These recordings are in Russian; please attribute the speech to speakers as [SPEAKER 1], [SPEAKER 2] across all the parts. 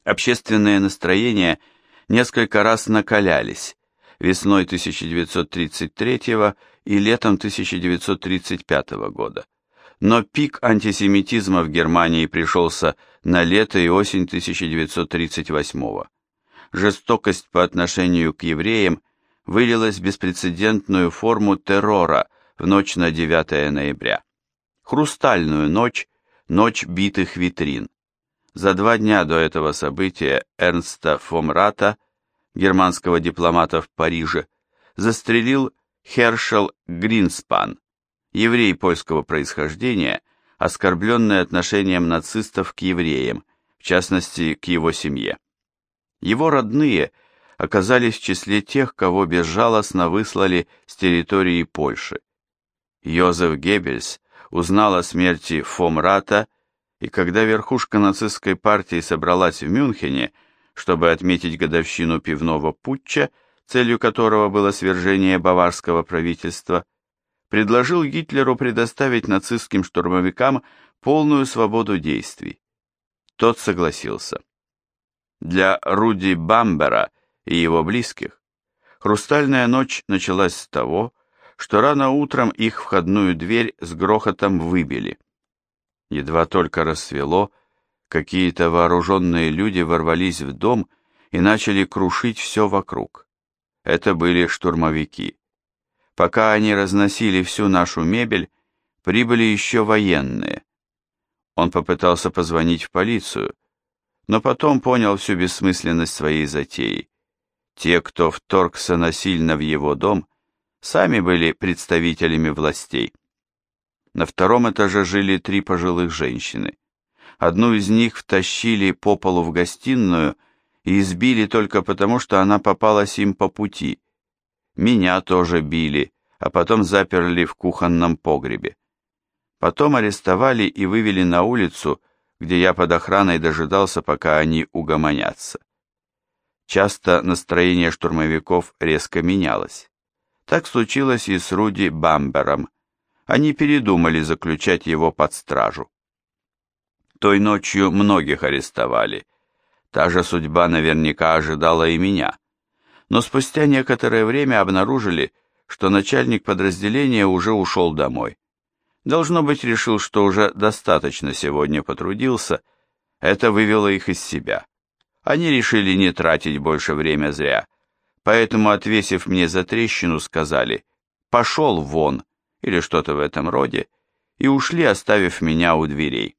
[SPEAKER 1] Общественные настроения несколько раз накалялись весной 1933 и летом 1935 года, но пик антисемитизма в Германии пришелся на лето и осень 1938. Жестокость по отношению к евреям вылилась в беспрецедентную форму террора в ночь на 9 ноября. Хрустальную ночь, ночь битых витрин. За 2 дня до этого события Эрнста фон Рата, германского дипломата в Париже, застрелил Хершел Гринспан, еврей польского происхождения, оскорбленный отношением нацистов к евреям, в частности, к его семье. Его родные оказались в числе тех, кого безжалостно выслали с территории Польши. Йозеф Геббельс узнал о смерти фон Рата, и когда верхушка нацистской партии собралась в Мюнхене, чтобы отметить годовщину пивного путча, целью которого было свержение баварского правительства, предложил Гитлеру предоставить нацистским штурмовикам полную свободу действий. Тот согласился. Для Руди Бамбера и его близких хрустальная ночь началась с того, что рано утром их входную дверь с грохотом выбили. Едва только рассвело, какие-то вооруженные люди ворвались в дом и начали крушить все вокруг. Это были штурмовики. Пока они разносили всю нашу мебель, прибыли еще военные. Он попытался позвонить в полицию, но потом понял всю бессмысленность своей затеи. Те, кто вторгся насильно в его дом, сами были представителями властей. На 2 этаже жили 3 пожилых женщины. Одну из них втащили по полу в гостиную и избили только потому, что она попалась им по пути. Меня тоже били, а потом заперли в кухонном погребе. Потом арестовали и вывели на улицу, где я под охраной дожидался, пока они угомонятся. Часто настроение штурмовиков резко менялось. Так случилось и с Руди Бамбером. Они передумали заключать его под стражу. Той ночью многих арестовали. Та же судьба наверняка ожидала и меня. Но спустя некоторое время обнаружили, что начальник подразделения уже ушел домой. Должно быть, решил, что уже достаточно сегодня потрудился. Это вывело их из себя. Они решили не тратить больше время зря. Поэтому, отвесив мне затрещину, сказали «пошел вон» или что-то в этом роде, и ушли, оставив меня у дверей.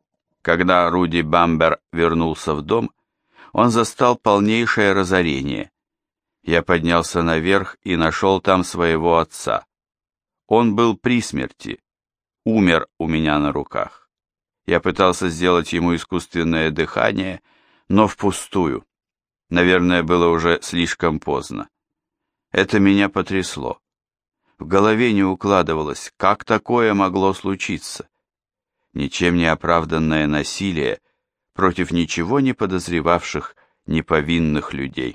[SPEAKER 1] Когда Руди Бамбер вернулся в дом, он застал полнейшее разорение. Я поднялся наверх и нашел там своего отца. Он был при смерти, умер у меня на руках. Я пытался сделать ему искусственное дыхание, но впустую. Наверное, было уже слишком поздно. Это меня потрясло. В голове не укладывалось, как такое могло случиться. Ничем не оправданное насилие против ничего не подозревавших неповинных людей.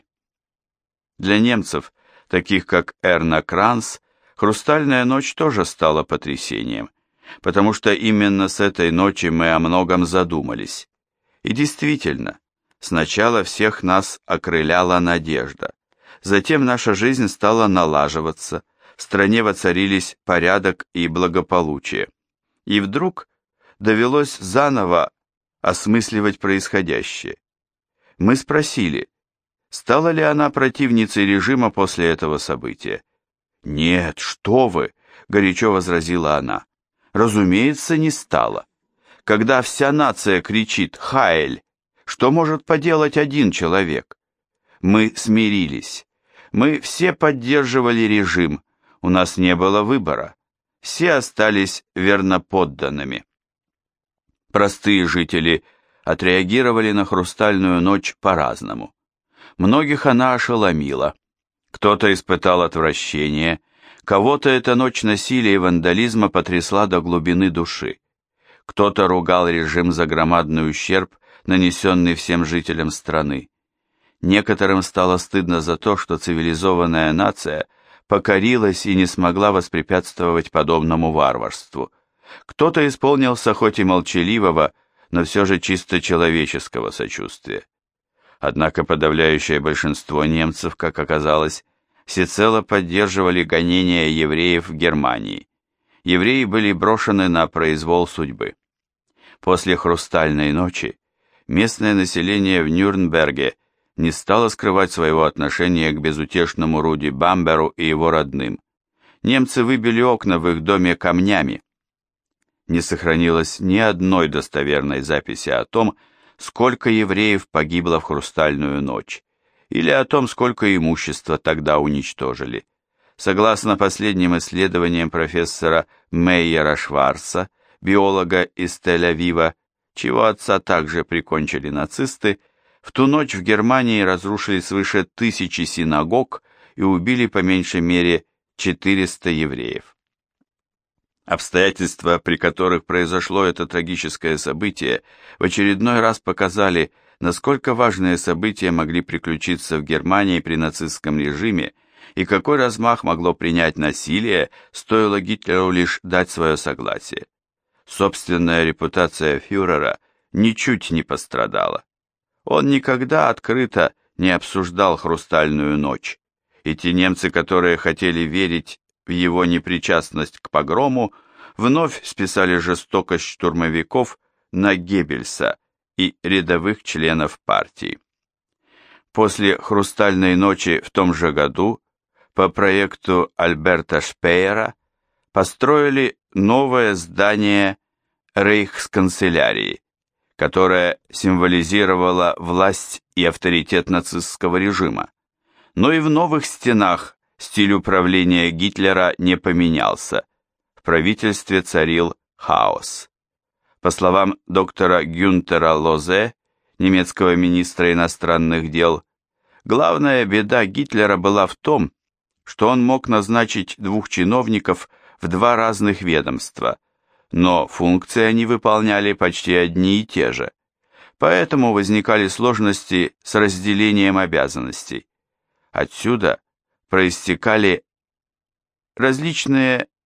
[SPEAKER 1] Для немцев, таких как Эрна Кранц, «Хрустальная ночь» тоже стала потрясением, потому что именно с этой ночи мы о многом задумались. И действительно, сначала всех нас окрыляла надежда, затем наша жизнь стала налаживаться, в стране воцарились порядок и благополучие. И вдруг довелось заново осмысливать происходящее. Мы спросили, стала ли она противницей режима после этого события. «Нет, что вы!» — горячо возразила она. «Разумеется, не стала. Когда вся нация кричит «Хайль», что может поделать один человек? Мы смирились. Мы все поддерживали режим. У нас не было выбора. Все остались верноподданными». Простые жители отреагировали на «Хрустальную ночь» по-разному. Многих она ошеломила. Кто-то испытал отвращение, кого-то эта ночь насилия и вандализма потрясла до глубины души. Кто-то ругал режим за громадный ущерб, нанесенный всем жителям страны. Некоторым стало стыдно за то, что цивилизованная нация покорилась и не смогла воспрепятствовать подобному варварству. Кто-то исполнился хоть и молчаливого, но все же чисто человеческого сочувствия. Однако подавляющее большинство немцев, как оказалось, всецело поддерживали гонения евреев в Германии. Евреи были брошены на произвол судьбы. После «Хрустальной ночи» местное население в Нюрнберге не стало скрывать своего отношения к безутешному Руди Бамберу и его родным. Немцы выбили окна в их доме камнями. Не сохранилось ни одной достоверной записи о том, сколько евреев погибло в «Хрустальную ночь», или о том, сколько имущества тогда уничтожили. Согласно последним исследованиям профессора Мейера Шварца, биолога из Тель-Авива, чьего отца также прикончили нацисты, в ту ночь в Германии разрушили свыше 1000 синагог и убили по меньшей мере 400 евреев. Обстоятельства, при которых произошло это трагическое событие, в очередной раз показали, насколько важные события могли приключиться в Германии при нацистском режиме и какой размах могло принять насилие, стоило Гитлеру лишь дать свое согласие. Собственная репутация фюрера ничуть не пострадала. Он никогда открыто не обсуждал «Хрустальную ночь», и те немцы, которые хотели верить в его непричастность к погрому, вновь списали жестокость штурмовиков на Геббельса и рядовых членов партии. После «Хрустальной ночи» в том же году по проекту Альберта Шпеера построили новое здание рейхсканцелярии, которое символизировало власть и авторитет нацистского режима. Но и в новых стенах стиль управления Гитлера не поменялся. В правительстве царил хаос. По словам доктора Гюнтера Лозе, немецкого министра иностранных дел, главная беда Гитлера была в том, что он мог назначить 2 чиновников в 2 разных ведомства, но функции они выполняли почти одни и те же. Поэтому возникали сложности с разделением обязанностей. Отсюда проистекали различные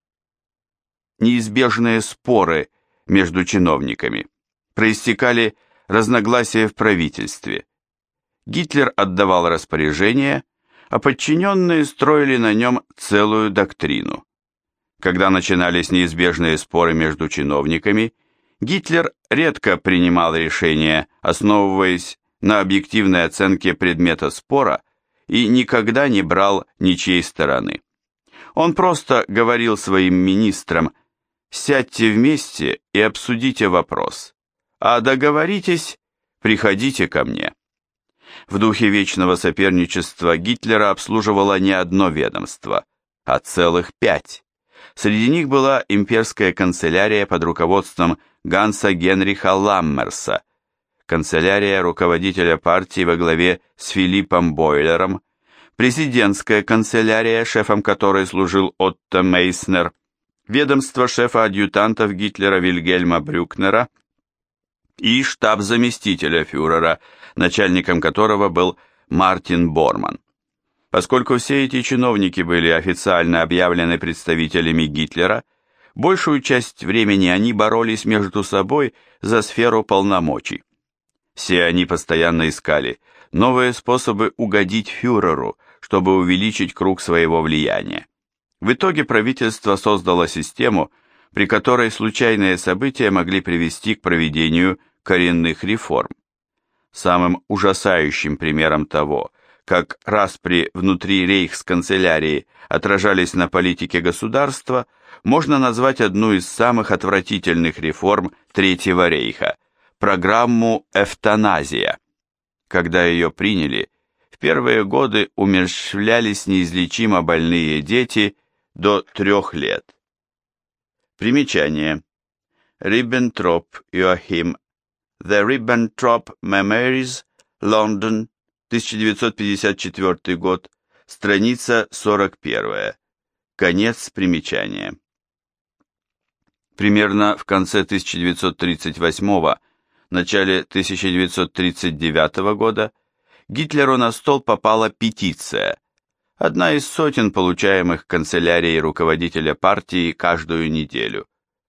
[SPEAKER 1] неизбежные споры между чиновниками, проистекали разногласия в правительстве. Гитлер отдавал распоряжения, а подчиненные строили на нем целую доктрину. Когда начинались неизбежные споры между чиновниками, Гитлер редко принимал решения, основываясь на объективной оценке предмета спора, и никогда не брал ничьей стороны. Он просто говорил своим министрам: «Сядьте вместе и обсудите вопрос, а договоритесь, приходите ко мне». В духе вечного соперничества Гитлера обслуживало не одно ведомство, а целых 5. Среди них была имперская канцелярия под руководством Ганса Генриха Ламмерса, канцелярия руководителя партии во главе с Филиппом Бойлером, президентская канцелярия, шефом которой служил Отто Мейснер, ведомство шефа-адъютантов Гитлера Вильгельма Брюкнера и штаб заместителя фюрера, начальником которого был Мартин Борман. Поскольку все эти чиновники были официально объявлены представителями Гитлера, большую часть времени они боролись между собой за сферу полномочий. Все они постоянно искали новые способы угодить фюреру, чтобы увеличить круг своего влияния. В итоге правительство создало систему, при которой случайные события могли привести к проведению коренных реформ. Самым ужасающим примером того, как распри внутри рейхсканцелярии отражались на политике государства, можно назвать одну из самых отвратительных реформ Третьего рейха – программу «Эвтаназия». Когда ее приняли, в первые годы умерщвлялись неизлечимо больные дети до 3 лет. Примечание. Риббентроп Йоахим. The Ribbentrop Memoirs, London, 1954 год, страница 41. Конец примечания. Примерно в конце 1938, начале 1939 года Гитлеру на стол попала петиция, одна из сотен получаемых канцелярией руководителя партии каждую неделю.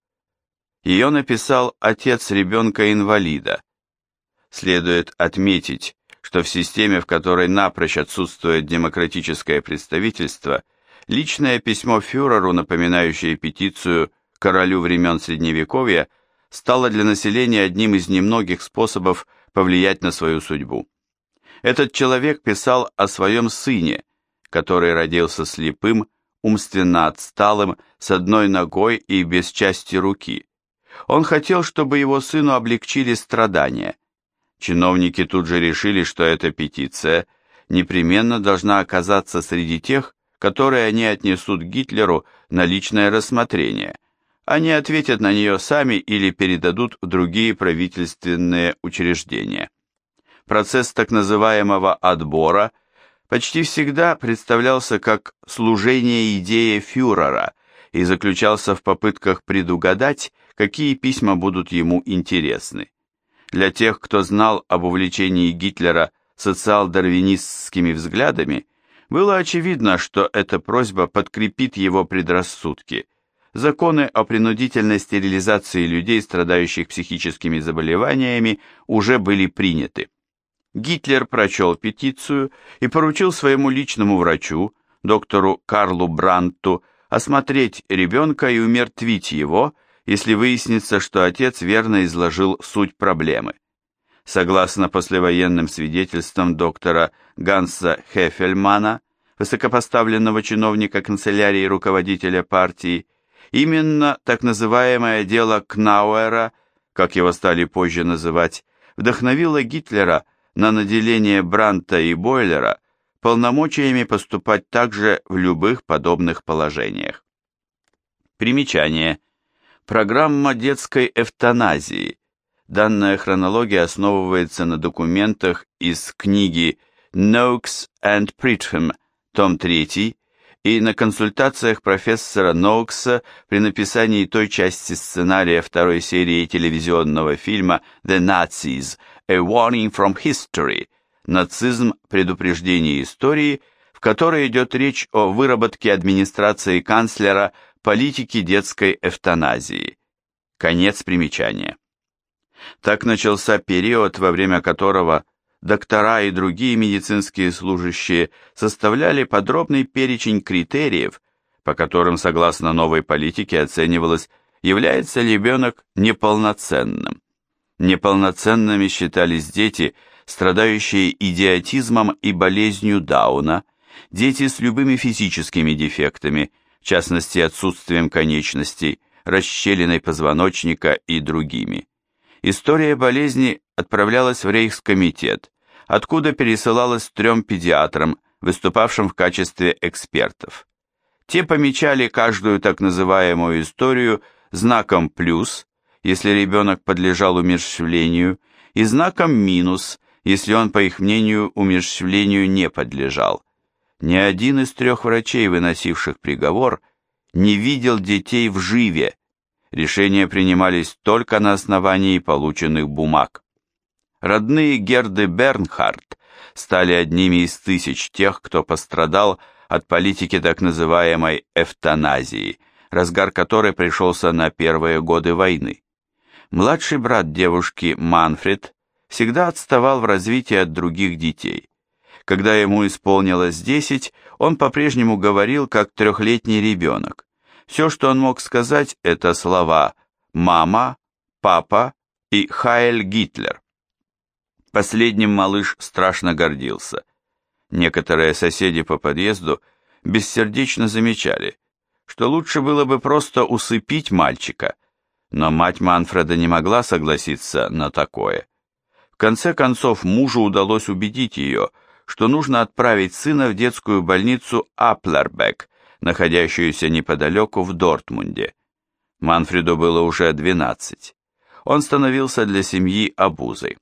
[SPEAKER 1] Ее написал отец ребенка-инвалида. Следует отметить, что в системе, в которой напрочь отсутствует демократическое представительство, личное письмо фюреру, напоминающее петицию королю времен Средневековья, стало для населения одним из немногих способов повлиять на свою судьбу. Этот человек писал о своем сыне, который родился слепым, умственно отсталым, с одной ногой и без части руки. Он хотел, чтобы его сыну облегчили страдания. Чиновники тут же решили, что эта петиция непременно должна оказаться среди тех, которые они отнесут Гитлеру на личное рассмотрение. Они ответят на нее сами или передадут в другие правительственные учреждения. Процесс так называемого отбора почти всегда представлялся как служение идее фюрера и заключался в попытках предугадать, какие письма будут ему интересны. Для тех, кто знал об увлечении Гитлера социал-дарвинистскими взглядами, было очевидно, что эта просьба подкрепит его предрассудки. Законы о принудительной стерилизации людей, страдающих психическими заболеваниями, уже были приняты. Гитлер прочел петицию и поручил своему личному врачу, доктору Карлу Брандту, осмотреть ребенка и умертвить его, если выяснится, что отец верно изложил суть проблемы. Согласно послевоенным свидетельствам доктора Ганса Хефельмана, высокопоставленного чиновника канцелярии руководителя партии, именно так называемое дело Кнауэра, как его стали позже называть, вдохновило Гитлера на наделение Брандта и Бойлера полномочиями поступать также в любых подобных положениях. Примечание. Программа детской эвтаназии. Данная хронология основывается на документах из книги Noakes and Pridham, том 3, и на консультациях профессора Ноукса при написании той части сценария второй серии телевизионного фильма The Nazis – A Warning from History – «Нацизм. Предупреждение истории», в которой идет речь о выработке администрации канцлера политики детской эвтаназии. Конец примечания. Так начался период, во время которого доктора и другие медицинские служащие составляли подробный перечень критериев, по которым, согласно новой политике, оценивалось, является ли ребенок неполноценным. Неполноценными считались дети, страдающие идиотизмом и болезнью Дауна, дети с любыми физическими дефектами, в частности отсутствием конечностей, расщелиной позвоночника и другими. История болезни отправлялась в Рейхскомитет, откуда пересылалась 3 педиатрам, выступавшим в качестве экспертов. Те помечали каждую так называемую историю знаком «плюс», если ребенок подлежал умерщвлению, и знаком «минус», если он, по их мнению, умерщвлению не подлежал. Ни один из 3 врачей, выносивших приговор, не видел детей вживе. Решения принимались только на основании полученных бумаг. Родные Герды Бернхарdt стали одними из тысяч тех, кто пострадал от политики так называемой эвтаназии, разгар которой пришелся на первые годы войны. Младший брат девушки Манфред всегда отставал в развитии от других детей. Когда ему исполнилось 10, он по-прежнему говорил как 3-летний ребенок. Все, что он мог сказать, это слова «мама», «папа» и «Хайль Гитлер». Последним малыш страшно гордился. Некоторые соседи по подъезду бессердечно замечали, что лучше было бы просто усыпить мальчика, но мать Манфреда не могла согласиться на такое. В конце концов мужу удалось убедить ее, что нужно отправить сына в детскую больницу Аплербек, находящуюся неподалеку в Дортмунде. Манфреду было уже 12. Он становился для семьи обузой.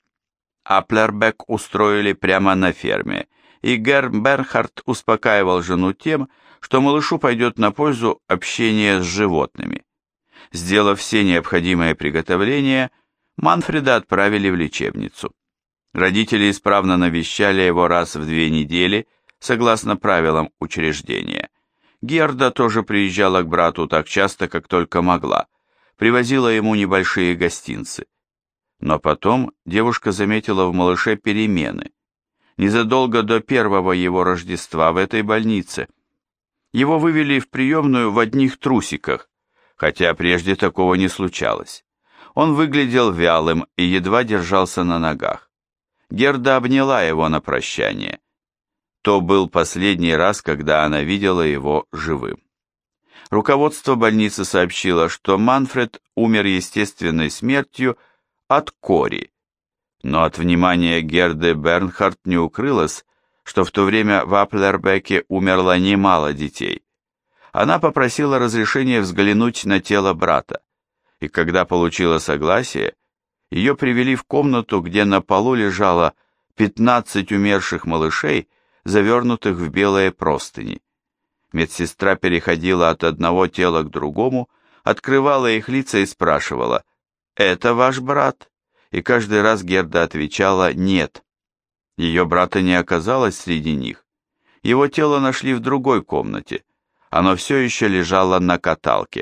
[SPEAKER 1] Аплербек устроили прямо на ферме, и Герр Бернхарdt успокаивал жену тем, что малышу пойдет на пользу общение с животными. Сделав все необходимые приготовления, Манфреда отправили в лечебницу. Родители исправно навещали его раз в 2 недели, согласно правилам учреждения. Герда тоже приезжала к брату так часто, как только могла, привозила ему небольшие гостинцы. Но потом девушка заметила в малыше перемены. незадолго до первого его Рождества в этой больнице. Его вывели в приемную в одних трусиках, хотя прежде такого не случалось. Он выглядел вялым и едва держался на ногах. Герда обняла его на прощание. То был последний раз, когда она видела его живым. Руководство больницы сообщило, что Манфред умер естественной смертью от кори, но от внимания Герды Бернхарdt не укрылось, что в то время в Аплербеке умерло немало детей. Она попросила разрешения взглянуть на тело брата, и когда получила согласие, ее привели в комнату, где на полу лежало 15 умерших малышей, завернутых в белые простыни. Медсестра переходила от одного тела к другому, открывала их лица и спрашивала: «Это ваш брат?» И каждый раз Герда отвечала: «Нет». Ее брата не оказалось среди них. Его тело нашли в другой комнате. Оно все еще лежало на каталке.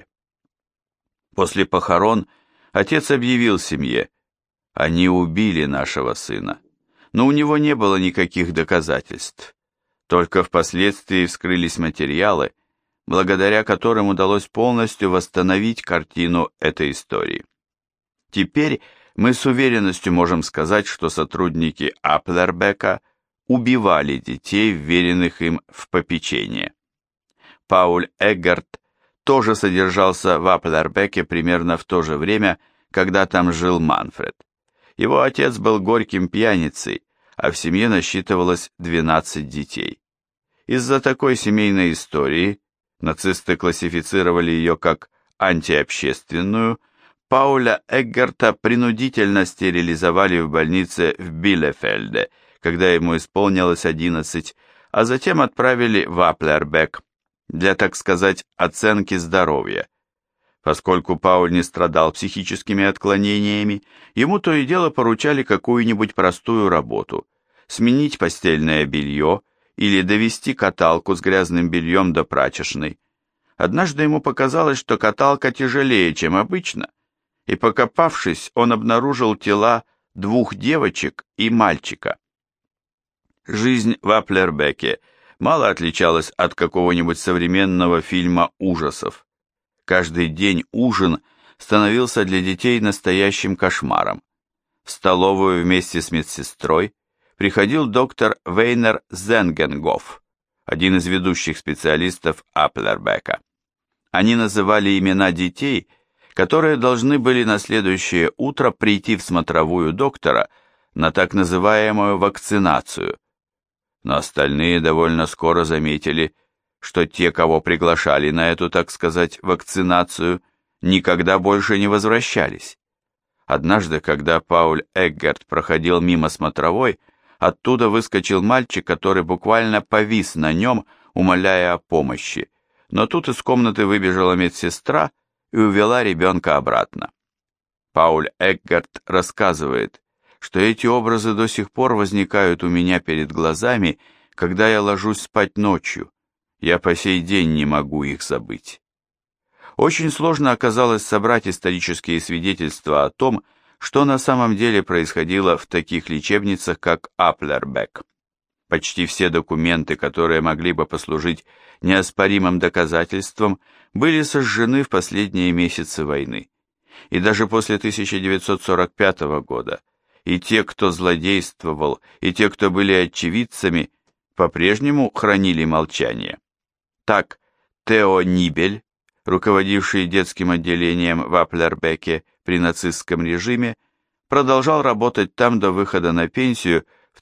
[SPEAKER 1] После похорон отец объявил семье: «Они убили нашего сына». Но у него не было никаких доказательств. Только впоследствии вскрылись материалы, благодаря которым удалось полностью восстановить картину этой истории. Теперь мы с уверенностью можем сказать, что сотрудники Аплербека убивали детей, вверенных им в попечение. Пауль Эггерт тоже содержался в Аплербеке примерно в то же время, когда там жил Манфред. Его отец был горьким пьяницей, а в семье насчитывалось 12 детей. Из-за такой семейной истории, нацисты классифицировали ее как антиобщественную, Пауля Эггерта принудительно стерилизовали в больнице в Билефельде, когда ему исполнилось 11, а затем отправили в Аплербек для, так сказать, оценки здоровья. Поскольку Пауль не страдал психическими отклонениями, ему то и дело поручали какую-нибудь простую работу – сменить постельное белье или довести каталку с грязным бельем до прачечной. Однажды ему показалось, что каталка тяжелее, чем обычно, и, покопавшись, он обнаружил тела 2 девочек и мальчика. Жизнь в Аплербеке мало отличалась от какого-нибудь современного фильма ужасов. Каждый день ужин становился для детей настоящим кошмаром. В столовую вместе с медсестрой приходил доктор Вейнер Зенгенгоф, один из ведущих специалистов Аплербека. Они называли имена детей, которые должны были на следующее утро прийти в смотровую доктора на так называемую вакцинацию. Но остальные довольно скоро заметили, что те, кого приглашали на эту, так сказать, вакцинацию, никогда больше не возвращались. Однажды, когда Пауль Эггерт проходил мимо смотровой, оттуда выскочил мальчик, который буквально повис на нем, умоляя о помощи, но тут из комнаты выбежала медсестра и увела ребенка обратно. Пауль Эггерт рассказывает, что эти образы до сих пор возникают у меня перед глазами, когда я ложусь спать ночью. Я по сей день не могу их забыть. Очень сложно оказалось собрать исторические свидетельства о том, что на самом деле происходило в таких лечебницах, как Аплербек. Почти все документы, которые могли бы послужить неоспоримым доказательством, были сожжены в последние месяцы войны. И даже после 1945 года и те, кто злодействовал, и те, кто были очевидцами, по-прежнему хранили молчание. Так, Тео Нибель, руководивший детским отделением в Аплербеке при нацистском режиме, продолжал работать там до выхода на пенсию в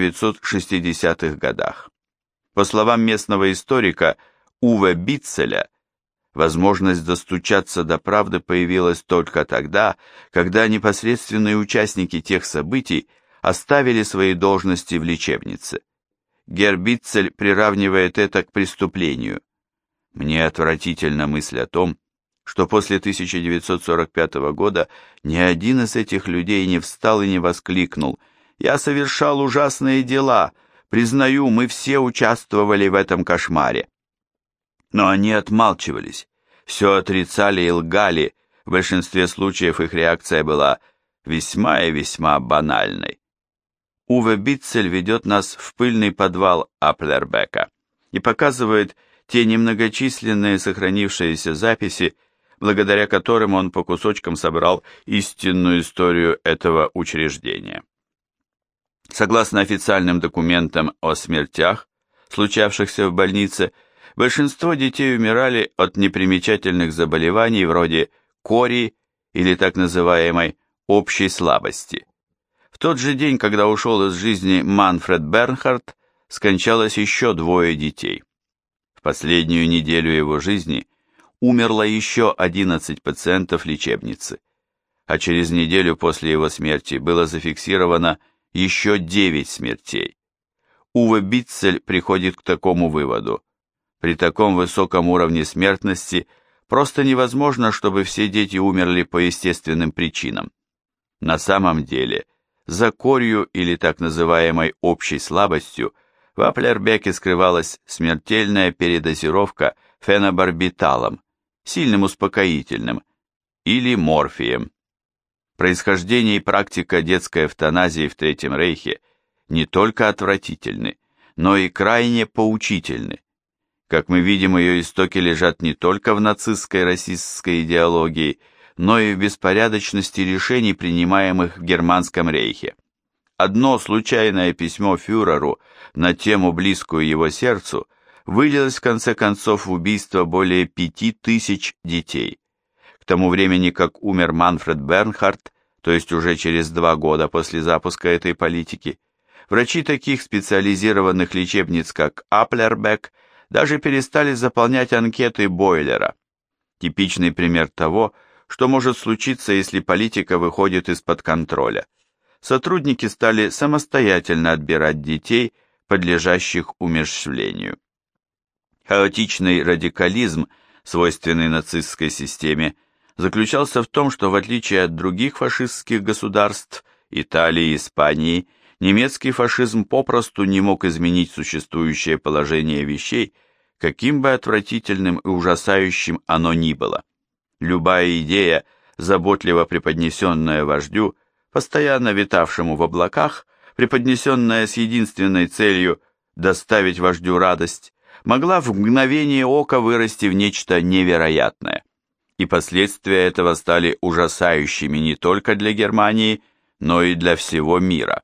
[SPEAKER 1] 1960-х годах. По словам местного историка Уве Битцеля, возможность достучаться до правды появилась только тогда, когда непосредственные участники тех событий оставили свои должности в лечебнице. Герр Битцель приравнивает это к преступлению. Мне отвратительна мысль о том, что после 1945 года ни один из этих людей не встал и не воскликнул: «Я совершал ужасные дела, признаю, мы все участвовали в этом кошмаре». Но они отмалчивались, все отрицали и лгали, в большинстве случаев их реакция была весьма и весьма банальной. Уве Битцель ведет нас в пыльный подвал Аплербека и показывает те немногочисленные сохранившиеся записи, благодаря которым он по кусочкам собрал истинную историю этого учреждения. Согласно официальным документам о смертях, случавшихся в больнице, большинство детей умирали от непримечательных заболеваний вроде кори или так называемой общей слабости. В тот же день, когда ушел из жизни Манфред Бернхард, скончалось еще 2 детей. В последнюю неделю его жизни умерло еще 11 пациентов лечебницы, а через неделю после его смерти было зафиксировано еще 9 смертей. Уве Битцель приходит к такому выводу: при таком высоком уровне смертности просто невозможно, чтобы все дети умерли по естественным причинам. На самом деле, за корью или так называемой общей слабостью в Аплербеке скрывалась смертельная передозировка фенобарбиталом, сильным успокоительным, или морфием. Происхождение и практика детской эвтаназии в Третьем Рейхе не только отвратительны, но и крайне поучительны. Как мы видим, ее истоки лежат не только в нацистской расистской идеологии, но и в беспорядочности решений, принимаемых в Германском рейхе. Одно случайное письмо фюреру на тему, близкую его сердцу, вылилось в конце концов в убийство более 5000 детей. К тому времени, как умер Манфред Бернхард, то есть уже через 2 года после запуска этой политики, врачи таких специализированных лечебниц, как Аплербек, даже перестали заполнять анкеты Бойлера. Типичный пример того, что может случиться, если политика выходит из-под контроля. Сотрудники стали самостоятельно отбирать детей, подлежащих умерщвлению. Хаотичный радикализм, свойственный нацистской системе, заключался в том, что в отличие от других фашистских государств, Италии и Испании, немецкий фашизм попросту не мог изменить существующее положение вещей, каким бы отвратительным и ужасающим оно ни было. Любая идея, заботливо преподнесенная вождю, постоянно витавшему в облаках, преподнесенная с единственной целью доставить вождю радость, могла в мгновение ока вырасти в нечто невероятное. И последствия этого стали ужасающими не только для Германии, но и для всего мира.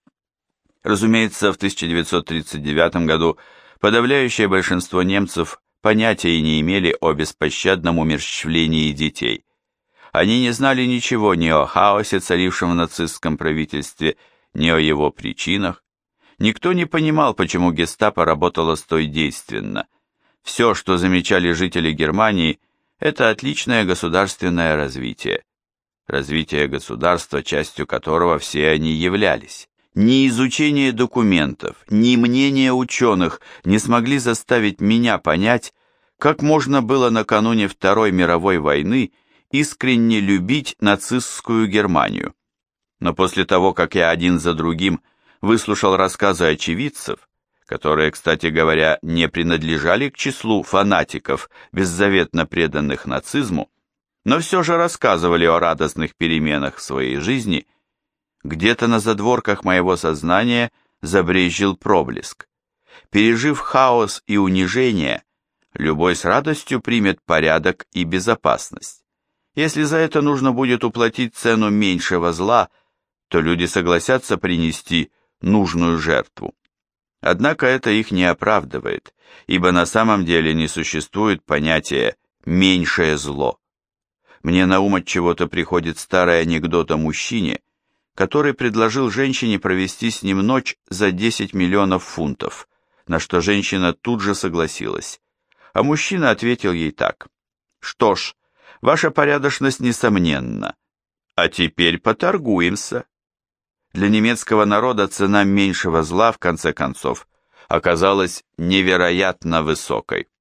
[SPEAKER 1] Разумеется, в 1939 году подавляющее большинство немцев понятия не имели о беспощадном умерщвлении детей. Они не знали ничего ни о хаосе, царившем в нацистском правительстве, ни о его причинах. Никто не понимал, почему гестапо работало столь действенно. Все, что замечали жители Германии, это отличное государственное развитие. Развитие государства, частью которого все они являлись. Ни изучение документов, ни мнение ученых не смогли заставить меня понять, как можно было накануне Второй мировой войны искренне любить нацистскую Германию. Но после того, как я один за другим выслушал рассказы очевидцев, которые, кстати говоря, не принадлежали к числу фанатиков, беззаветно преданных нацизму, но все же рассказывали о радостных переменах в своей жизни, где-то на задворках моего сознания забрезжил проблеск. Пережив хаос и унижение, любой с радостью примет порядок и безопасность. Если за это нужно будет уплатить цену меньшего зла, то люди согласятся принести нужную жертву. Однако это их не оправдывает, ибо на самом деле не существует понятия «меньшее зло». Мне на ум от чего-то приходит старый анекдот о мужчине, который предложил женщине провести с ним ночь за 10 миллионов фунтов, на что женщина тут же согласилась. А мужчина ответил ей так: «Что ж, ваша порядочность несомненна. А теперь поторгуемся». Для немецкого народа цена меньшего зла, в конце концов, оказалась невероятно высокой.